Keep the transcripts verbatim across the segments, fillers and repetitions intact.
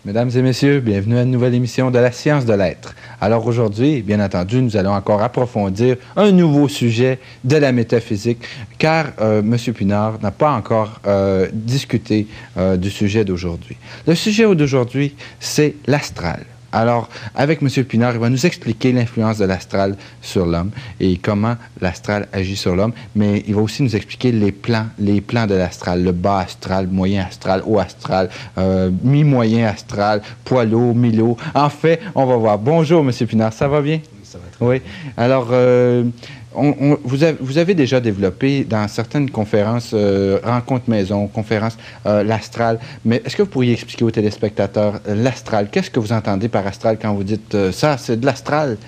Mesdames et messieurs, bienvenue à une nouvelle émission de la science de l'être. Alors aujourd'hui, bien entendu, nous allons encore approfondir un nouveau sujet de la métaphysique, car euh, M. Pinard n'a pas encore euh, discuté euh, du sujet d'aujourd'hui. Le sujet d'aujourd'hui, c'est l'astral. Alors, avec M. Pinard, il va nous expliquer l'influence de l'astral sur l'homme et comment l'astral agit sur l'homme, mais il va aussi nous expliquer les plans, les plans de l'astral, le bas astral, moyen astral, haut astral, euh, mi-moyen astral, poids lourd, mi-lourd. En fait, on va voir. Bonjour, M. Pinard, ça va bien? Oui, ça va très bien. Oui. Alors, euh, on, on, vous, avez, vous avez déjà développé dans certaines conférences, euh, rencontres maison, conférences, euh, l'astral, mais est-ce que vous pourriez expliquer aux téléspectateurs euh, l'astral? Qu'est-ce que vous entendez par astral quand vous dites euh, ça, c'est de l'astral?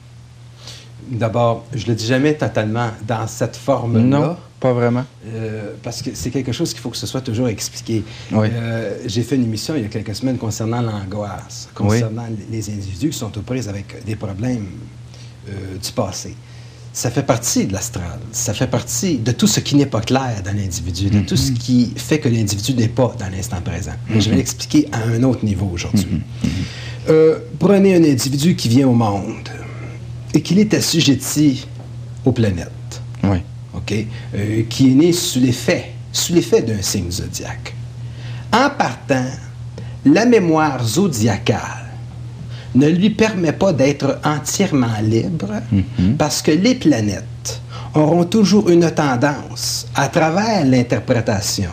D'abord, je ne le dis jamais totalement dans cette forme-là. Non, pas vraiment. Euh, parce que c'est quelque chose qu'il faut que ce soit toujours expliqué. Oui. Euh, j'ai fait une émission il y a quelques semaines concernant l'angoisse, concernant oui. les individus qui sont aux prises avec des problèmes euh, du passé. Ça fait partie de l'astral. Ça fait partie de tout ce qui n'est pas clair dans l'individu, de mm-hmm. tout ce qui fait que l'individu n'est pas dans l'instant présent. Mm-hmm. Je vais l'expliquer à un autre niveau aujourd'hui. Mm-hmm. Euh, prenez un individu qui vient au monde et qu'il est assujetti aux planètes. Oui. OK? Euh, qui est né sous l'effet, sous l'effet d'un signe zodiaque. En partant, la mémoire zodiacale ne lui permet pas d'être entièrement libre mm-hmm. parce que les planètes auront toujours une tendance, à travers l'interprétation,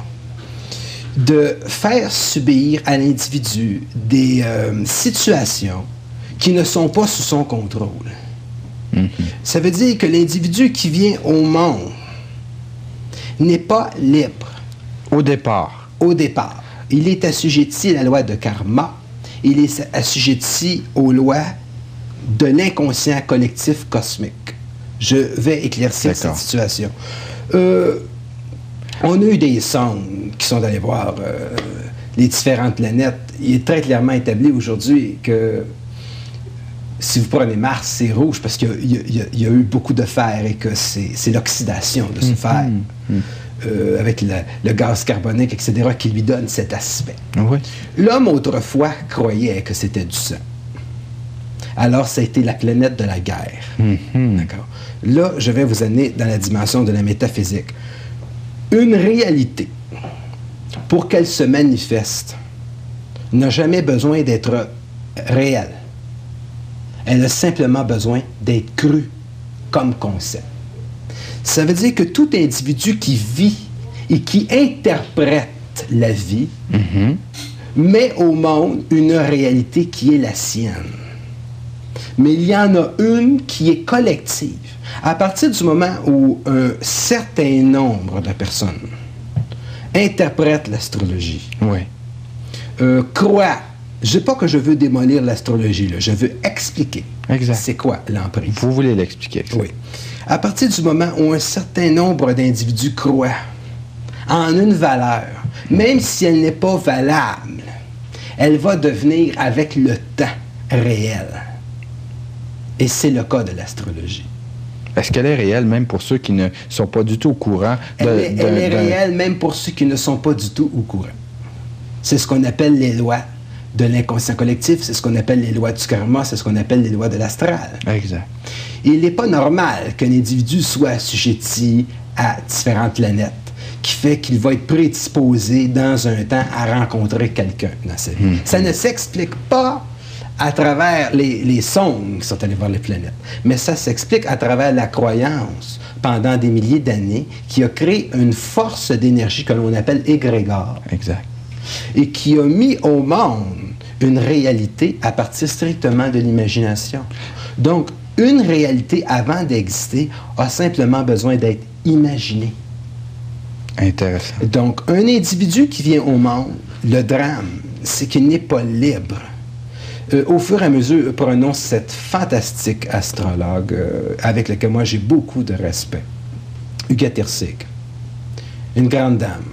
de faire subir à l'individu des euh, situations qui ne sont pas sous son contrôle. Mm-hmm. Ça veut dire que l'individu qui vient au monde n'est pas libre. Au départ. Au départ. Il est assujetti à la loi de karma. Il est assujetti aux lois de l'inconscient collectif cosmique. Je vais éclaircir cette situation. Euh, on a eu des sondes qui sont allés voir euh, les différentes planètes. Il est très clairement établi aujourd'hui que si vous prenez Mars, c'est rouge parce qu'il y, y, y a eu beaucoup de fer et que c'est l'oxydation de ce mm-hmm. fer. Mm-hmm. Euh, avec le, le gaz carbonique, et cetera, qui lui donne cet aspect. Oui. L'homme, autrefois, croyait que c'était du sang. Alors, ça a été la planète de la guerre. Mm-hmm. D'accord? Là, je vais vous amener dans la dimension de la métaphysique. Une réalité, pour qu'elle se manifeste, n'a jamais besoin d'être réelle. Elle a simplement besoin d'être crue comme concept. Ça veut dire que tout individu qui vit et qui interprète la vie mm-hmm. met au monde une réalité qui est la sienne. Mais il y en a une qui est collective. À partir du moment où un certain nombre de personnes interprètent l'astrologie, oui. euh, croient, je ne sais pas que je veux démolir l'astrologie, je veux expliquer c'est quoi l'emprise. Vous voulez l'expliquer. Oui. À partir du moment où un certain nombre d'individus croient en une valeur, même si elle n'est pas valable, elle va devenir avec le temps réelle. Et c'est le cas de l'astrologie. Est-ce qu'elle est réelle même pour ceux qui ne sont pas du tout au courant? De, elle est, de, elle est de... réelle même pour ceux qui ne sont pas du tout au courant. C'est ce qu'on appelle les lois de l'inconscient collectif, c'est ce qu'on appelle les lois du karma, c'est ce qu'on appelle les lois de l'astral. Exact. Il n'est pas normal qu'un individu soit assujetti à différentes planètes, qui fait qu'il va être prédisposé dans un temps à rencontrer quelqu'un dans sa vie. Mmh. Ça ne s'explique pas à travers les, les sondes qui sont allés voir les planètes, mais ça s'explique à travers la croyance pendant des milliers d'années qui a créé une force d'énergie que l'on appelle égrégore. Exact. Et qui a mis au monde une réalité à partir strictement de l'imagination. Donc, une réalité, avant d'exister, a simplement besoin d'être imaginée. Intéressant. Donc, un individu qui vient au monde, le drame, c'est qu'il n'est pas libre. Euh, au fur et à mesure, prenons cette fantastique astrologue euh, avec laquelle moi j'ai beaucoup de respect, Huguette Hirsig, une grande dame.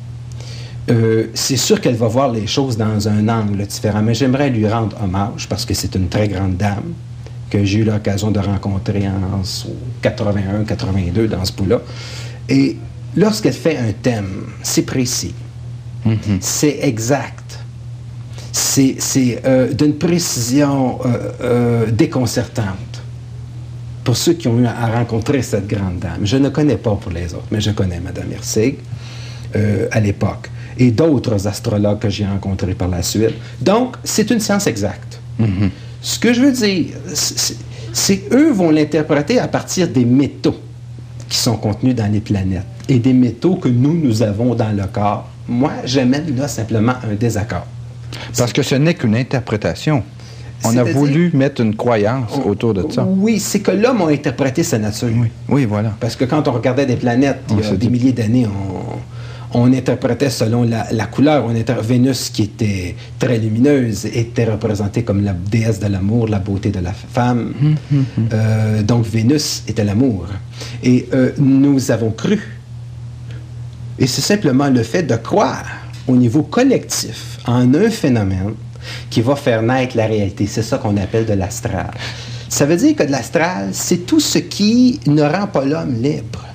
Euh, c'est sûr qu'elle va voir les choses dans un angle différent, mais j'aimerais lui rendre hommage parce que c'est une très grande dame que j'ai eu l'occasion de rencontrer en quatre-vingt-un quatre-vingt-deux dans ce bout-là. Et lorsqu'elle fait un thème, c'est précis, Mm-hmm. c'est exact, c'est euh, d'une précision euh, euh, déconcertante. Pour ceux qui ont eu à rencontrer cette grande dame, je ne connais pas pour les autres, mais je connais Mme Hirsig euh, à l'époque, et d'autres astrologues que j'ai rencontrés par la suite. Donc, c'est une science exacte. Mm-hmm. Ce que je veux dire, c'est qu'eux vont l'interpréter à partir des métaux qui sont contenus dans les planètes et des métaux que nous, nous avons dans le corps. Moi, j'amène là simplement un désaccord. Parce que ce n'est qu'une interprétation. On a voulu mettre une croyance on, autour de ça. Oui, c'est que l'homme a interprété sa nature. Oui, oui, voilà. Parce que quand on regardait des planètes, on il y a des dit... milliers d'années, on, on interprétait selon la, la couleur. On était, Vénus, qui était très lumineuse, était représentée comme la déesse de l'amour, la beauté de la femme. Hum, hum, hum. Euh, donc, Vénus était l'amour. Et euh, nous avons cru. Et c'est simplement le fait de croire au niveau collectif en un phénomène qui va faire naître la réalité. C'est ça qu'on appelle de l'astral. Ça veut dire que de l'astral, c'est tout ce qui ne rend pas l'homme libre.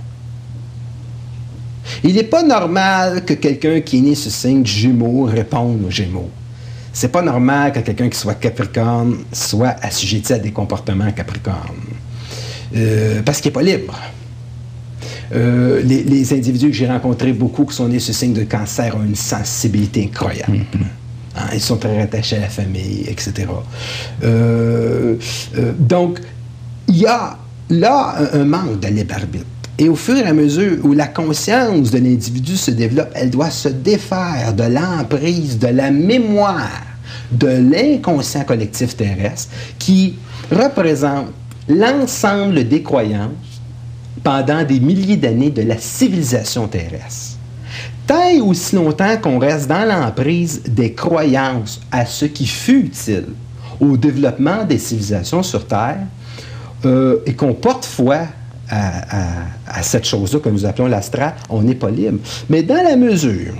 Il n'est pas normal que quelqu'un qui est né ce signe Jumeaux réponde aux Gémeaux. C'est pas normal que quelqu'un qui soit Capricorne soit assujetti à des comportements Capricorne. Euh, parce qu'il n'est pas libre. Euh, les, les individus que j'ai rencontrés, beaucoup qui sont nés ce signe de Cancer, ont une sensibilité incroyable. Mm-hmm. Hein, ils sont très rattachés à la famille, et cetera. Euh, euh, donc, il y a là un, un manque de libre arbitre. Et au fur et à mesure où la conscience de l'individu se développe, elle doit se défaire de l'emprise, de la mémoire, de l'inconscient collectif terrestre qui représente l'ensemble des croyances pendant des milliers d'années de la civilisation terrestre. Tant et aussi longtemps qu'on reste dans l'emprise des croyances à ce qui fut utile au développement des civilisations sur Terre euh, et qu'on porte foi à, à, à cette chose-là que nous appelons l'astral, on n'est pas libre. Mais dans la mesure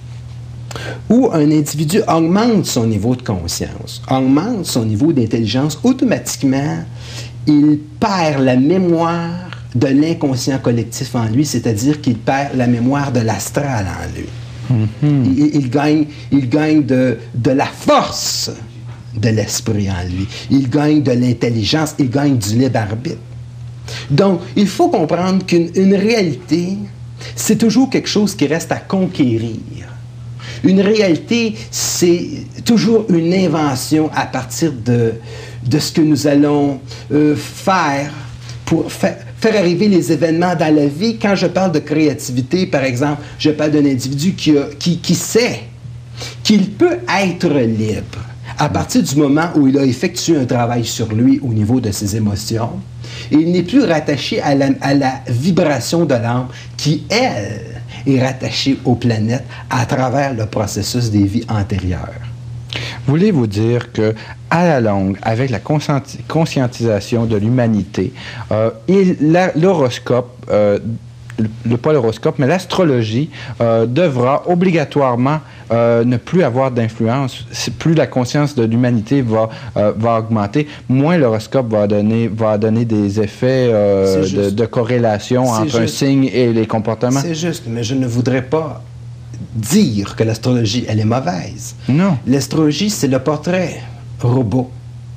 où un individu augmente son niveau de conscience, augmente son niveau d'intelligence, automatiquement, il perd la mémoire de l'inconscient collectif en lui, c'est-à-dire qu'il perd la mémoire de l'astral en lui. Mm-hmm. il, il gagne, il gagne de, de la force de l'esprit en lui. Il gagne de l'intelligence, il gagne du libre arbitre. Donc, il faut comprendre qu'une une réalité, c'est toujours quelque chose qui reste à conquérir. Une réalité, c'est toujours une invention à partir de, de ce que nous allons euh, faire pour faire, faire arriver les événements dans la vie. Quand je parle de créativité, par exemple, je parle d'un individu qui, a, qui, qui sait qu'il peut être libre à partir du moment où il a effectué un travail sur lui au niveau de ses émotions. Et il n'est plus rattaché à la, à la vibration de l'âme qui, elle, est rattachée aux planètes à travers le processus des vies antérieures. Voulez-vous dire que, à la longue, avec la conscienti- conscientisation de l'humanité, euh, l'horoscope, euh, le, pas l'horoscope, mais l'astrologie euh, devra obligatoirement euh, ne plus avoir d'influence. Plus la conscience de l'humanité va, euh, va augmenter, moins l'horoscope va donner, va donner des effets euh, de, de corrélation entre juste. un signe et les comportements. C'est juste, mais je ne voudrais pas dire que l'astrologie, elle est mauvaise. Non. L'astrologie, c'est le portrait robot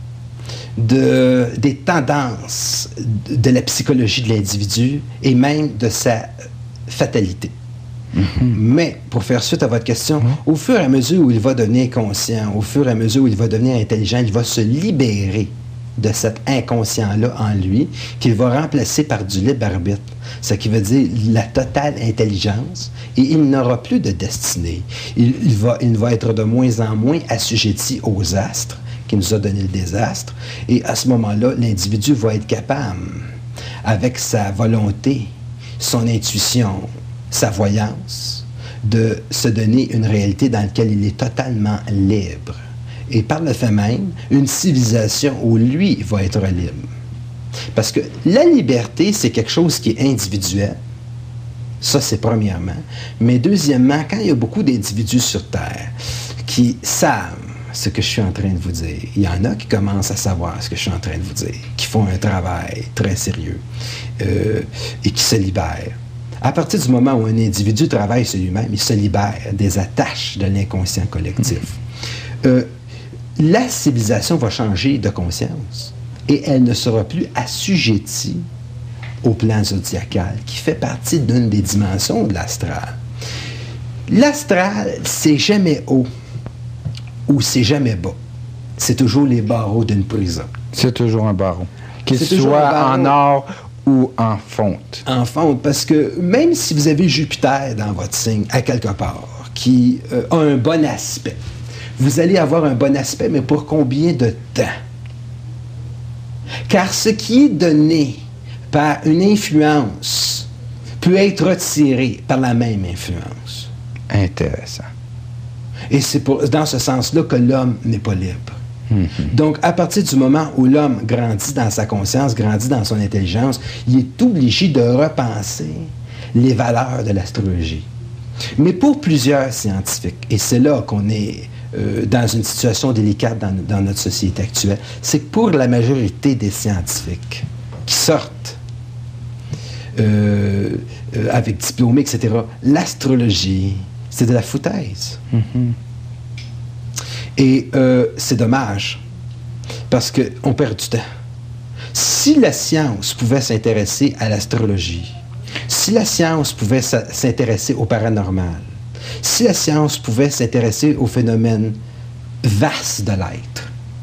de, des tendances de la psychologie de l'individu et même de sa fatalité. Mm-hmm. Mais, pour faire suite à votre question, mm-hmm. au fur et à mesure où il va devenir conscient, au fur et à mesure où il va devenir intelligent, il va se libérer de cet inconscient-là en lui, qu'il va remplacer par du libre arbitre. Ce qui veut dire la totale intelligence, et il n'aura plus de destinée. Il, il, va, il va être de moins en moins assujetti aux astres, qui nous a donné le désastre, et à ce moment-là, l'individu va être capable, avec sa volonté, son intuition, sa voyance, de se donner une réalité dans laquelle il est totalement libre. Et par le fait même, une civilisation où lui va être libre. Parce que la liberté, c'est quelque chose qui est individuel. Ça, c'est premièrement. Mais deuxièmement, quand il y a beaucoup d'individus sur Terre qui savent ce que je suis en train de vous dire, il y en a qui commencent à savoir ce que je suis en train de vous dire, qui font un travail très sérieux euh, et qui se libèrent. À partir du moment où un individu travaille sur lui-même, il se libère des attaches de l'inconscient collectif. Euh, la civilisation va changer de conscience et elle ne sera plus assujettie au plan zodiacal, qui fait partie d'une des dimensions de l'astral. L'astral, c'est jamais haut ou c'est jamais bas. C'est toujours les barreaux d'une prison. C'est toujours un barreau. Qu'il soit en or ou en fonte. En fonte, parce que même si vous avez Jupiter dans votre signe, à quelque part, qui euh, a un bon aspect, vous allez avoir un bon aspect, mais pour combien de temps? Car ce qui est donné par une influence peut être retiré par la même influence. Intéressant. Et c'est pour, dans ce sens-là que l'homme n'est pas libre. Mm-hmm. Donc, à partir du moment où l'homme grandit dans sa conscience, grandit dans son intelligence, il est obligé de repenser les valeurs de l'astrologie. Mais pour plusieurs scientifiques, et c'est là qu'on est euh, dans une situation délicate dans, dans notre société actuelle, c'est que pour la majorité des scientifiques qui sortent euh, euh, avec diplômés, et cetera, l'astrologie, c'est de la foutaise. Mm-hmm. Et euh, c'est dommage, parce qu'on perd du temps. Si la science pouvait s'intéresser à l'astrologie, si la science pouvait s'intéresser au paranormal, si la science pouvait s'intéresser aux phénomènes vastes de l'être,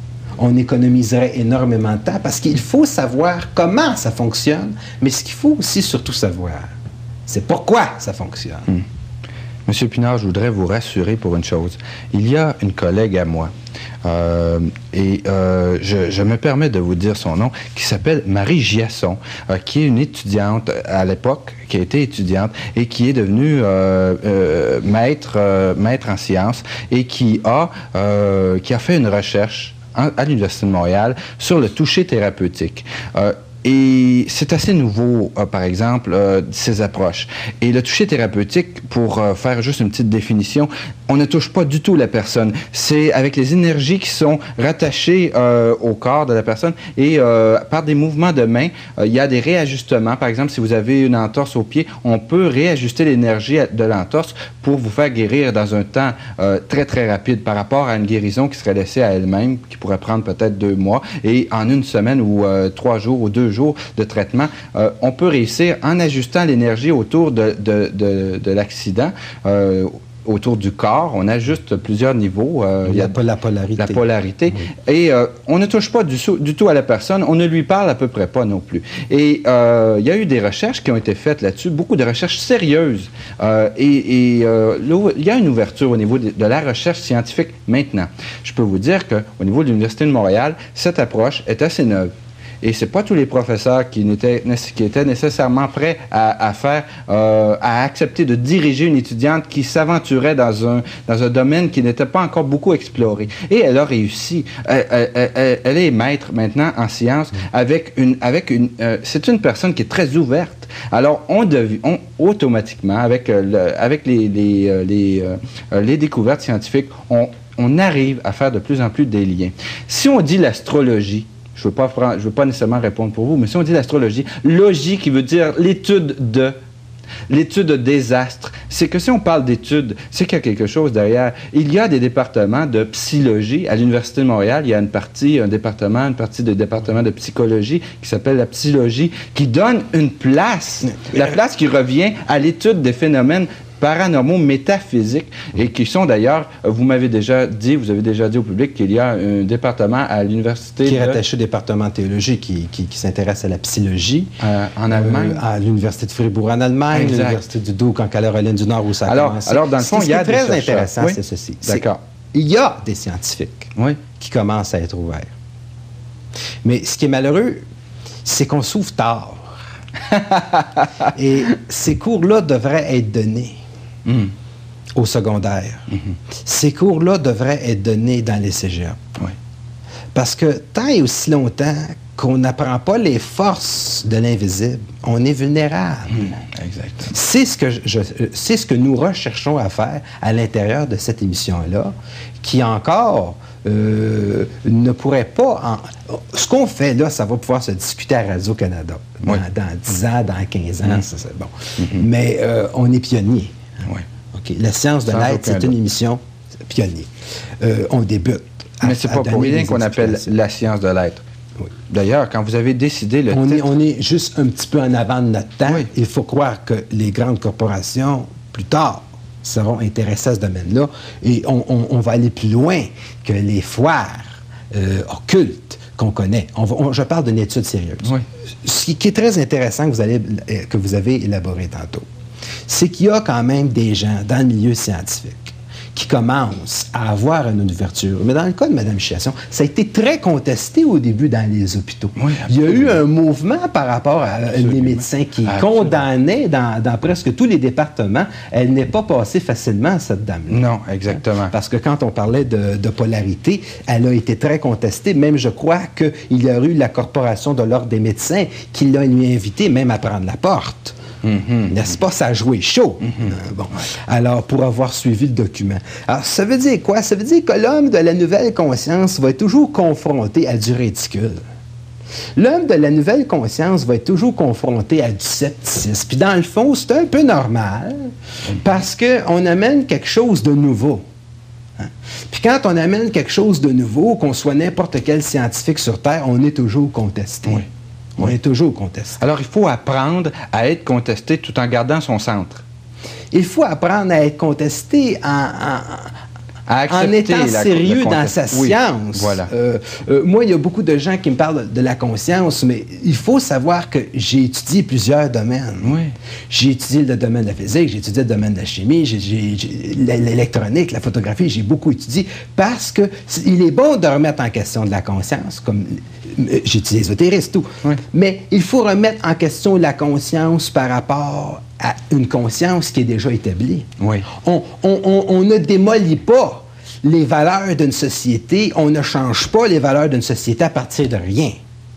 on économiserait énormément de temps, parce qu'il faut savoir comment ça fonctionne, mais ce qu'il faut aussi surtout savoir, c'est pourquoi ça fonctionne. Mm. Monsieur Pinard, je voudrais vous rassurer pour une chose. Il y a une collègue à moi, euh, et euh, je, je me permets de vous dire son nom, qui s'appelle Marie Giasson, euh, qui est une étudiante à l'époque, qui a été étudiante, et qui est devenue euh, euh, maître, euh, maître en sciences, et qui a, euh, qui a fait une recherche en, à l'Université de Montréal sur le toucher thérapeutique. Euh, Et c'est assez nouveau, euh, par exemple, euh, ces approches. Et le toucher thérapeutique, pour euh, faire juste une petite définition, on ne touche pas du tout la personne. C'est avec les énergies qui sont rattachées euh, au corps de la personne et euh, par des mouvements de main, euh, il y a des réajustements. Par exemple, si vous avez une entorse au pied, on peut réajuster l'énergie de l'entorse pour vous faire guérir dans un temps euh, très, très rapide par rapport à une guérison qui serait laissée à elle-même, qui pourrait prendre peut-être deux mois. Et en une semaine ou euh, trois jours ou deux jours, jours de traitement, euh, on peut réussir en ajustant l'énergie autour de, de, de, de l'accident, euh, autour du corps. On ajuste plusieurs niveaux. Euh, il y a pas la polarité. La polarité. Oui. Et euh, on ne touche pas du, du tout à la personne. On ne lui parle à peu près pas non plus. Et euh, il y a eu des recherches qui ont été faites là-dessus, beaucoup de recherches sérieuses. Euh, et et euh, il y a une ouverture au niveau de, de la recherche scientifique maintenant. Je peux vous dire qu'au niveau de l'Université de Montréal, cette approche est assez neuve. Et ce n'est pas tous les professeurs qui étaient, qui étaient nécessairement prêts à, à faire, euh, à accepter de diriger une étudiante qui s'aventurait dans un, dans un domaine qui n'était pas encore beaucoup exploré. Et elle a réussi. Elle, elle, elle, elle est maître maintenant en sciences avec une... Avec une euh, c'est une personne qui est très ouverte. Alors, on, dev, on automatiquement, avec, euh, le, avec les, les, euh, les, euh, les découvertes scientifiques, on, on arrive à faire de plus en plus des liens. Si on dit l'astrologie, je ne veux, veux pas nécessairement répondre pour vous, mais si on dit l'astrologie, logie qui veut dire l'étude de, l'étude des astres, c'est que si on parle d'études, c'est qu'il y a quelque chose derrière. Il y a des départements de psychologie. À l'Université de Montréal, il y a une partie, un département, une partie du département de psychologie qui s'appelle la psychologie, qui donne une place, la place qui revient à l'étude des phénomènes paranormaux, métaphysiques, et qui sont d'ailleurs, vous m'avez déjà dit, vous avez déjà dit au public qu'il y a un département à l'université... Qui est de... rattaché au département de théologie, qui, qui, qui s'intéresse à la psychologie. Euh, en Allemagne. Euh, à l'université de Fribourg en Allemagne, à l'université du Duke en Caroline du Nord, où ça a alors, commencé. Alors, dans le fond, il y a des chercheurs. Ce qui est très intéressant, oui? c'est ceci. D'accord. Il y a des scientifiques oui. qui commencent à être ouverts. Mais ce qui est malheureux, c'est qu'on s'ouvre tard. Et ces cours-là devraient être donnés. Mmh. Au secondaire. Mmh. Ces cours-là devraient être donnés dans les cégeps. Oui. Parce que tant et aussi longtemps qu'on n'apprend pas les forces de l'invisible, on est vulnérable. Mmh. Exactement. C'est ce que je, je, c'est ce que nous recherchons à faire à l'intérieur de cette émission-là, qui encore euh, ne pourrait pas... En... Ce qu'on fait là, ça va pouvoir se discuter à Radio-Canada dans, oui. dans dix ans, dans quinze ans, mmh. ça c'est bon. Mmh. Mais euh, on est pionnier. Oui. Okay. La science de l'être, c'est une émission pionnier. Euh, on débute. à, Mais c'est pas pour rien qu'on appelle la science de l'être. Oui. D'ailleurs, quand vous avez décidé le on titre... Est, on est juste un petit peu en avant de notre temps. Oui. Il faut croire que les grandes corporations, plus tard, seront intéressées à ce domaine-là. Et on, on, on va aller plus loin que les foires euh, occultes qu'on connaît. On va, on, je parle d'une étude sérieuse. Oui. Ce qui, qui est très intéressant que vous, allez, que vous avez élaboré tantôt, c'est qu'il y a quand même des gens dans le milieu scientifique qui commencent à avoir une ouverture. Mais dans le cas de Mme Chiasson, ça a été très contesté au début dans les hôpitaux. Oui, il y a eu un mouvement par rapport à des médecins qui absolument. condamnaient dans, dans presque tous les départements. Elle n'est pas passée facilement, cette dame-là. Non, exactement. Parce que quand on parlait de, de polarité, elle a été très contestée. Même, je crois qu'il y a eu la Corporation de l'Ordre des médecins qui l'a lui invité même à prendre la porte. Mm-hmm. N'est-ce pas? Ça a joué chaud. Mm-hmm. euh, bon. Alors, pour avoir suivi le document. Alors, ça veut dire quoi? Ça veut dire que l'homme de la nouvelle conscience va être toujours confronté à du ridicule. L'homme de la nouvelle conscience va être toujours confronté à du scepticisme. Puis, dans le fond, c'est un peu normal parce qu'on amène quelque chose de nouveau. Hein? Puis, quand on amène quelque chose de nouveau, qu'on soit n'importe quel scientifique sur Terre, on est toujours contesté. Oui. On oui. est toujours contesté. Alors, il faut apprendre à être contesté tout en gardant son centre. Il faut apprendre à être contesté en, en, en étant la, sérieux la dans sa oui. science. Voilà. Euh, euh, moi, il y a beaucoup de gens qui me parlent de la conscience, mais il faut savoir que j'ai étudié plusieurs domaines. Oui. J'ai étudié le domaine de la physique, j'ai étudié le domaine de la chimie, j'ai, j'ai, j'ai, l'électronique, la photographie, j'ai beaucoup étudié parce qu'il est bon de remettre en question de la conscience, comme... J'ai étudié l'ésotérisme, tout. Oui. Mais il faut remettre en question la conscience par rapport à une conscience qui est déjà établie. Oui. On, on, on, on ne démolit pas les valeurs d'une société, on ne change pas les valeurs d'une société à partir de rien.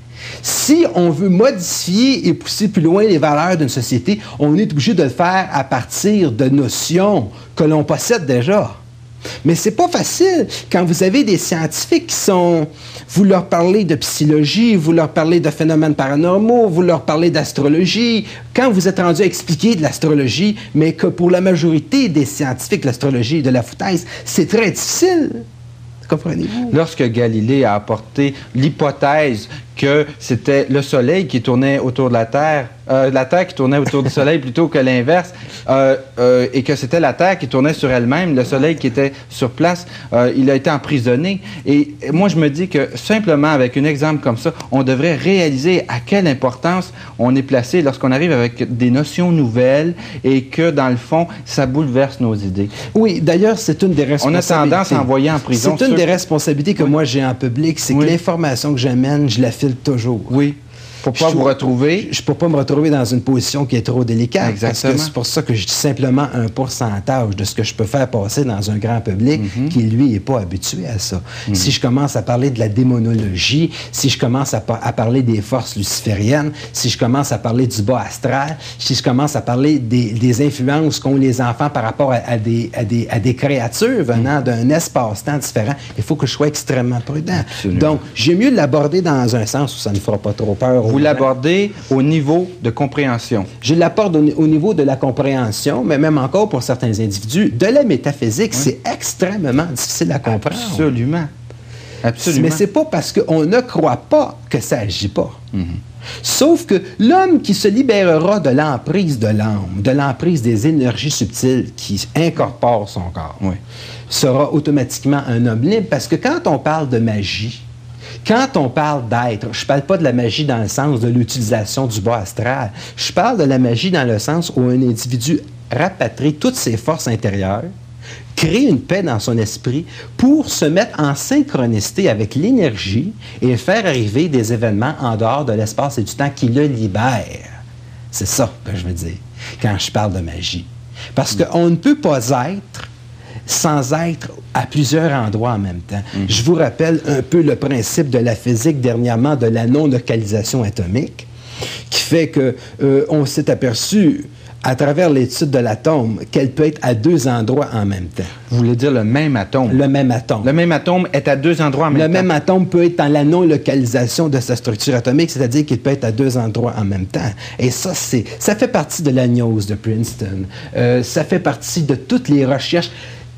Si on veut modifier et pousser plus loin les valeurs d'une société, on est obligé de le faire à partir de notions que l'on possède déjà. Mais c'est pas facile quand vous avez des scientifiques qui sont... Vous leur parlez de psychologie, vous leur parlez de phénomènes paranormaux, vous leur parlez d'astrologie. Quand vous êtes rendu à expliquer de l'astrologie, mais que pour la majorité des scientifiques, l'astrologie est de la foutaise, c'est très difficile. Comprenez-vous? Lorsque Galilée a apporté l'hypothèse que c'était le Soleil qui tournait autour de la Terre, euh, la Terre qui tournait autour du Soleil plutôt que l'inverse, euh, euh, et que c'était la Terre qui tournait sur elle-même, le Soleil qui était sur place, euh, il a été emprisonné. Et moi, je me dis que simplement avec un exemple comme ça, on devrait réaliser à quelle importance on est placé lorsqu'on arrive avec des notions nouvelles et que, dans le fond, ça bouleverse nos idées. Oui, d'ailleurs, c'est une des responsabilités. On a tendance à envoyer en prison. C'est une des responsabilités que oui. moi j'ai en public, c'est oui. que l'information que j'amène, je la filtre toujours. Oui. Pour pas je vous retrouver. Je ne peux pas me retrouver dans une position qui est trop délicate. Exactement. Parce que c'est pour ça que je dis simplement un pourcentage de ce que je peux faire passer dans un grand public mm-hmm. qui, lui, n'est pas habitué à ça. Mm-hmm. Si je commence à parler de la démonologie, si je commence à, à parler des forces lucifériennes, si je commence à parler du bas astral, si je commence à parler des, des influences qu'ont les enfants par rapport à, à, des, à, des, à des créatures venant mm-hmm. d'un espace-temps différent, il faut que je sois extrêmement prudent. Absolument. Donc, j'ai mieux l'aborder dans un sens où ça ne fera pas trop peur. Vous l'abordez au niveau de compréhension. Je l'aborde au, au niveau de la compréhension, mais même encore pour certains individus, de la métaphysique, oui. c'est extrêmement difficile à comprendre. Absolument. Absolument. Mais c'est pas parce qu'on ne croit pas que ça agit pas. Mm-hmm. Sauf que l'homme qui se libérera de l'emprise de l'âme, de l'emprise des énergies subtiles qui incorporent son corps, oui. sera automatiquement un homme libre. Parce que quand on parle de magie, quand on parle d'être, je ne parle pas de la magie dans le sens de l'utilisation du bas astral. Je parle de la magie dans le sens où un individu rapatrie toutes ses forces intérieures, crée une paix dans son esprit pour se mettre en synchronicité avec l'énergie et faire arriver des événements en dehors de l'espace et du temps qui le libèrent. C'est ça que je veux dire quand je parle de magie. Parce qu'on ne peut pas être sans être à plusieurs endroits en même temps. Mm-hmm. Je vous rappelle un peu le principe de la physique dernièrement de la non-localisation atomique, qui fait que euh, on s'est aperçu à travers l'étude de l'atome qu'elle peut être à deux endroits en même temps. Vous voulez dire le même atome? Le même atome. Le même atome est à deux endroits en même le temps. Le même atome peut être dans la non-localisation de sa structure atomique, c'est-à-dire qu'il peut être à deux endroits en même temps. Et ça, c'est, ça fait partie de la gnose de Princeton. Euh, ça fait partie de toutes les recherches.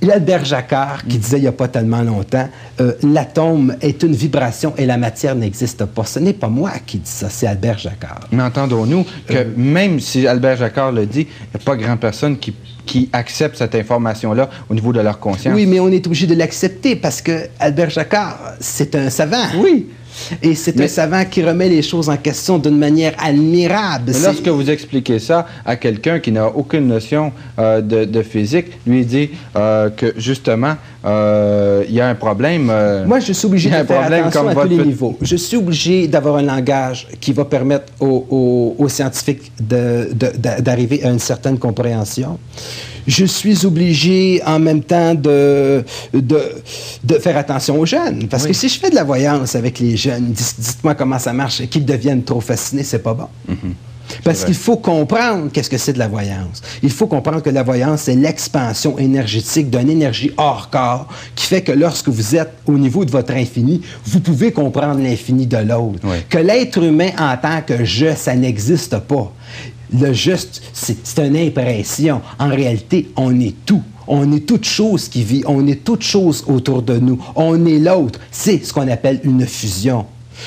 Il y a Albert Jacquard qui disait il n'y a pas tellement longtemps, euh, l'atome est une vibration et la matière n'existe pas. Ce n'est pas moi qui dis ça, c'est Albert Jacquard. Mais entendons-nous que euh, même si Albert Jacquard le dit, il n'y a pas grand personne qui, qui accepte cette information-là au niveau de leur conscience. Oui, mais on est obligé de l'accepter parce que Albert Jacquard, c'est un savant. Oui. Et c'est mais, un savant qui remet les choses en question d'une manière admirable. Mais lorsque vous expliquez ça à quelqu'un qui n'a aucune notion euh, de, de physique, lui dit euh, que justement, euh, il y a un problème. Euh, Moi, je suis obligé de faire attention à tous les niveaux. Je suis obligé d'avoir un langage qui va permettre aux, aux, aux scientifiques d'arriver à une certaine compréhension. Je suis obligé en même temps de, de, de faire attention aux jeunes. Parce oui. que si je fais de la voyance avec les jeunes, dites-moi comment ça marche, et qu'ils deviennent trop fascinés, c'est pas bon. Mm-hmm. Parce qu'il faut comprendre qu'est-ce que c'est de la voyance. Il faut comprendre que la voyance, c'est l'expansion énergétique d'une énergie hors corps qui fait que lorsque vous êtes au niveau de votre infini, vous pouvez comprendre l'infini de l'autre. Oui. Que l'être humain en tant que je, ça n'existe pas. Le juste, c'est une impression. En réalité, on est tout. On est toute chose qui vit. On est toute chose autour de nous. On est l'autre. C'est ce qu'on appelle une fusion.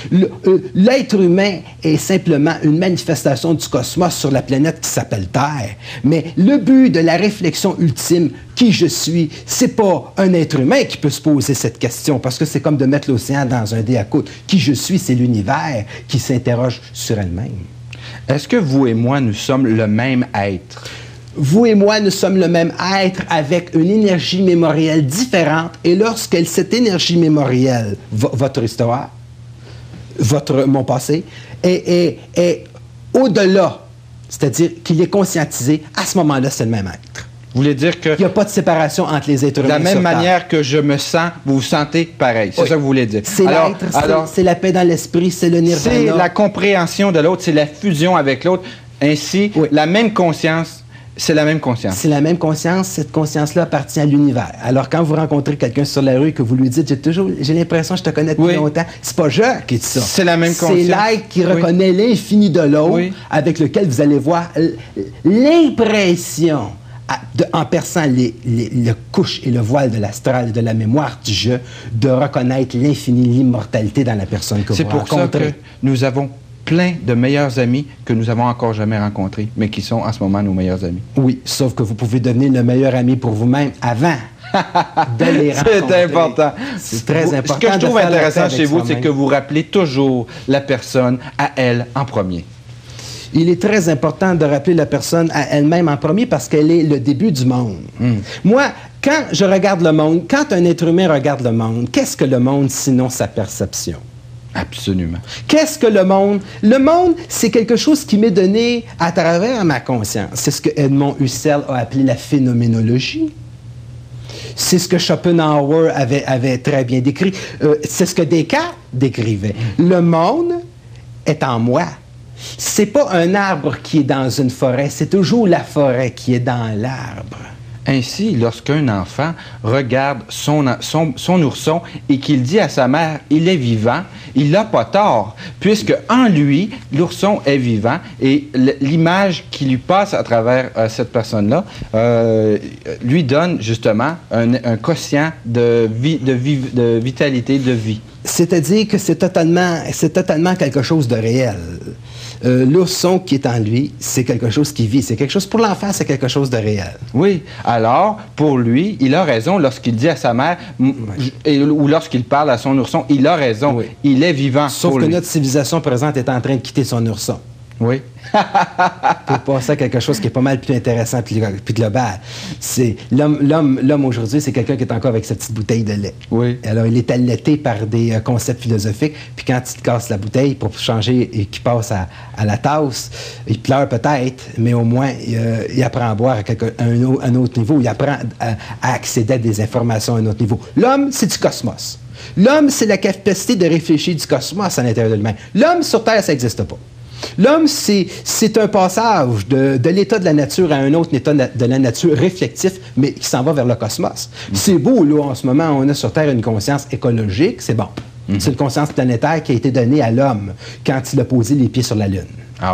L'être humain est simplement une manifestation du cosmos sur la planète qui s'appelle Terre. Mais le but de la réflexion ultime, qui je suis, c'est pas un être humain qui peut se poser cette question, parce que c'est comme de mettre l'océan dans un dé à coudre. Qui je suis, c'est l'univers qui s'interroge sur elle-même. Est-ce que vous et moi, nous sommes le même être? Vous et moi, nous sommes le même être avec une énergie mémorielle différente. Et lorsque cette énergie mémorielle, votre histoire, votre, mon passé, est, est, est au-delà, c'est-à-dire qu'il est conscientisé, à ce moment-là, c'est le même être. Vous voulez dire que... Il n'y a pas de séparation entre les êtres humains. De la même manière que je me sens, vous vous sentez pareil. C'est oui. ça que vous voulez dire. C'est l'être, c'est la paix dans l'esprit, c'est le nirvana. C'est la compréhension de l'autre, c'est la fusion avec l'autre. Ainsi, oui. la même conscience, c'est la même conscience. C'est la même conscience. Cette conscience-là appartient à l'univers. Alors, quand vous rencontrez quelqu'un sur la rue et que vous lui dites, j'ai toujours, j'ai l'impression que je te connais depuis oui. longtemps, c'est pas je qui dit ça. C'est la même conscience. C'est l'être qui reconnaît oui. l'infini de l'autre, oui. avec lequel vous allez voir l'impression. De, en perçant les, les, le couche et le voile de l'astral, de la mémoire du jeu, de reconnaître l'infini, l'immortalité dans la personne que vous rencontrez. C'est pour ça que nous avons plein de meilleurs amis que nous avons encore jamais rencontrés, mais qui sont en ce moment nos meilleurs amis. Oui, sauf que vous pouvez devenir le meilleur ami pour vous-même avant de les rencontrer. C'est important. C'est très vous, important. Ce que je trouve intéressant chez vous, c'est que vous rappelez toujours la personne à elle en premier. Il est très important de rappeler la personne à elle-même en premier parce qu'elle est le début du monde. Mm. Moi, quand je regarde le monde, quand un être humain regarde le monde, qu'est-ce que le monde sinon sa perception? Absolument. Qu'est-ce que le monde? Le monde, c'est quelque chose qui m'est donné à travers ma conscience. C'est ce que Edmond Husserl a appelé la phénoménologie. C'est ce que Schopenhauer avait, avait très bien décrit. Euh, c'est ce que Descartes décrivait. Mm. Le monde est en moi. C'est pas un arbre qui est dans une forêt, c'est toujours la forêt qui est dans l'arbre. Ainsi, lorsqu'un enfant regarde son, son, son ourson et qu'il dit à sa mère « il est vivant », il n'a pas tort, puisque en lui, l'ourson est vivant et l'image qui lui passe à travers euh, cette personne-là euh, lui donne justement un, un quotient de, vie, de, vie, de vitalité, de vie. C'est-à-dire que c'est totalement, c'est totalement quelque chose de réel. Euh, L'ourson qui est en lui, c'est quelque chose qui vit. C'est quelque chose, pour l'enfant, c'est quelque chose de réel. Oui. Alors, pour lui, il a raison lorsqu'il dit à sa mère, oui. et, ou lorsqu'il parle à son ourson, il a raison. Oui. Il est vivant. Sauf pour que lui. Notre civilisation présente est en train de quitter son ourson. Oui. Pour passer à quelque chose qui est pas mal plus intéressant et global. C'est l'homme, l'homme, l'homme aujourd'hui, c'est quelqu'un qui est encore avec sa petite bouteille de lait. Oui. Alors, il est allaité par des euh, concepts philosophiques, puis quand il te casse la bouteille pour changer et qu'il passe à, à la tasse, il pleure peut-être, mais au moins, euh, il apprend à boire à, quelque, à un, un autre niveau, il apprend à, à accéder à des informations à un autre niveau. L'homme, c'est du cosmos. L'homme, c'est la capacité de réfléchir du cosmos à l'intérieur de lui-même. L'homme, sur Terre, ça n'existe pas. L'homme, c'est, c'est un passage de, de l'état de la nature à un autre état de la nature réflectif, mais qui s'en va vers le cosmos. Mm-hmm. C'est beau, là, en ce moment, on a sur Terre une conscience écologique, c'est bon. Mm-hmm. C'est une conscience planétaire qui a été donnée à l'homme quand il a posé les pieds sur la Lune. Ah oui.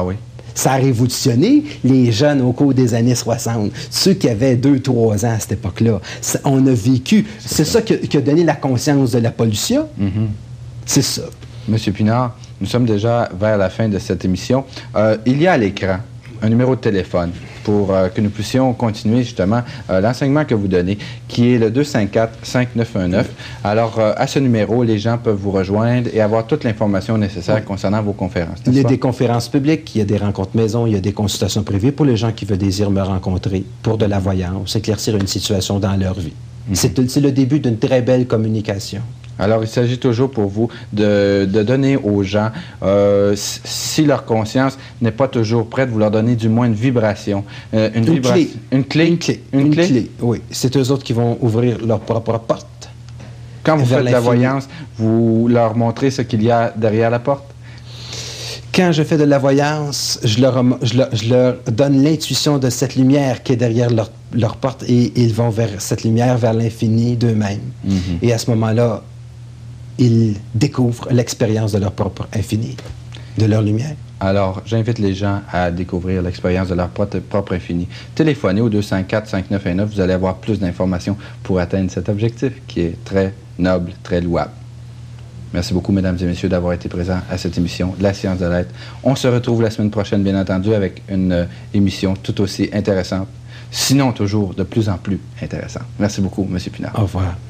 Ça a révolutionné les jeunes au cours des années soixante. Ceux qui avaient deux trois ans à cette époque-là. Ça, on a vécu. C'est ça, ça qui, a, qui a donné la conscience de la pollution. Mm-hmm. C'est ça. Monsieur Pinard, nous sommes déjà vers la fin de cette émission. Euh, il y a à l'écran un numéro de téléphone pour euh, que nous puissions continuer justement euh, l'enseignement que vous donnez, qui est le deux cinq quatre, cinq neuf un neuf. Alors, euh, à ce numéro, les gens peuvent vous rejoindre et avoir toute l'information nécessaire oui. concernant vos conférences. Il y a des conférences publiques, il y a des rencontres maison, il y a des consultations privées pour les gens qui veulent désirent me rencontrer pour de la voyance, éclaircir une situation dans leur vie. Mm-hmm. C'est, c'est le début d'une très belle communication. Alors, il s'agit toujours pour vous de, de donner aux gens, euh, si leur conscience n'est pas toujours prête, vous leur donnez du moins une vibration. Euh, une, une, vibra clé. une clé. Une clé. Une, une clé? clé, oui. C'est eux autres qui vont ouvrir leur propre porte. Quand vous faites de la voyance, vous leur montrez ce qu'il y a derrière la porte? Quand je fais de la voyance, je leur, je leur, je leur donne l'intuition de cette lumière qui est derrière leur, leur porte et ils vont vers cette lumière, vers l'infini d'eux-mêmes. Mm-hmm. Et à ce moment-là, ils découvrent l'expérience de leur propre infini, de leur lumière. Alors, j'invite les gens à découvrir l'expérience de leur propre infini. Téléphonez au deux cinq quatre, cinq neuf un neuf, vous allez avoir plus d'informations pour atteindre cet objectif qui est très noble, très louable. Merci beaucoup, mesdames et messieurs, d'avoir été présents à cette émission La Science de l'Être. On se retrouve la semaine prochaine, bien entendu, avec une euh, émission tout aussi intéressante, sinon toujours de plus en plus intéressante. Merci beaucoup, M. Pinard. Au revoir.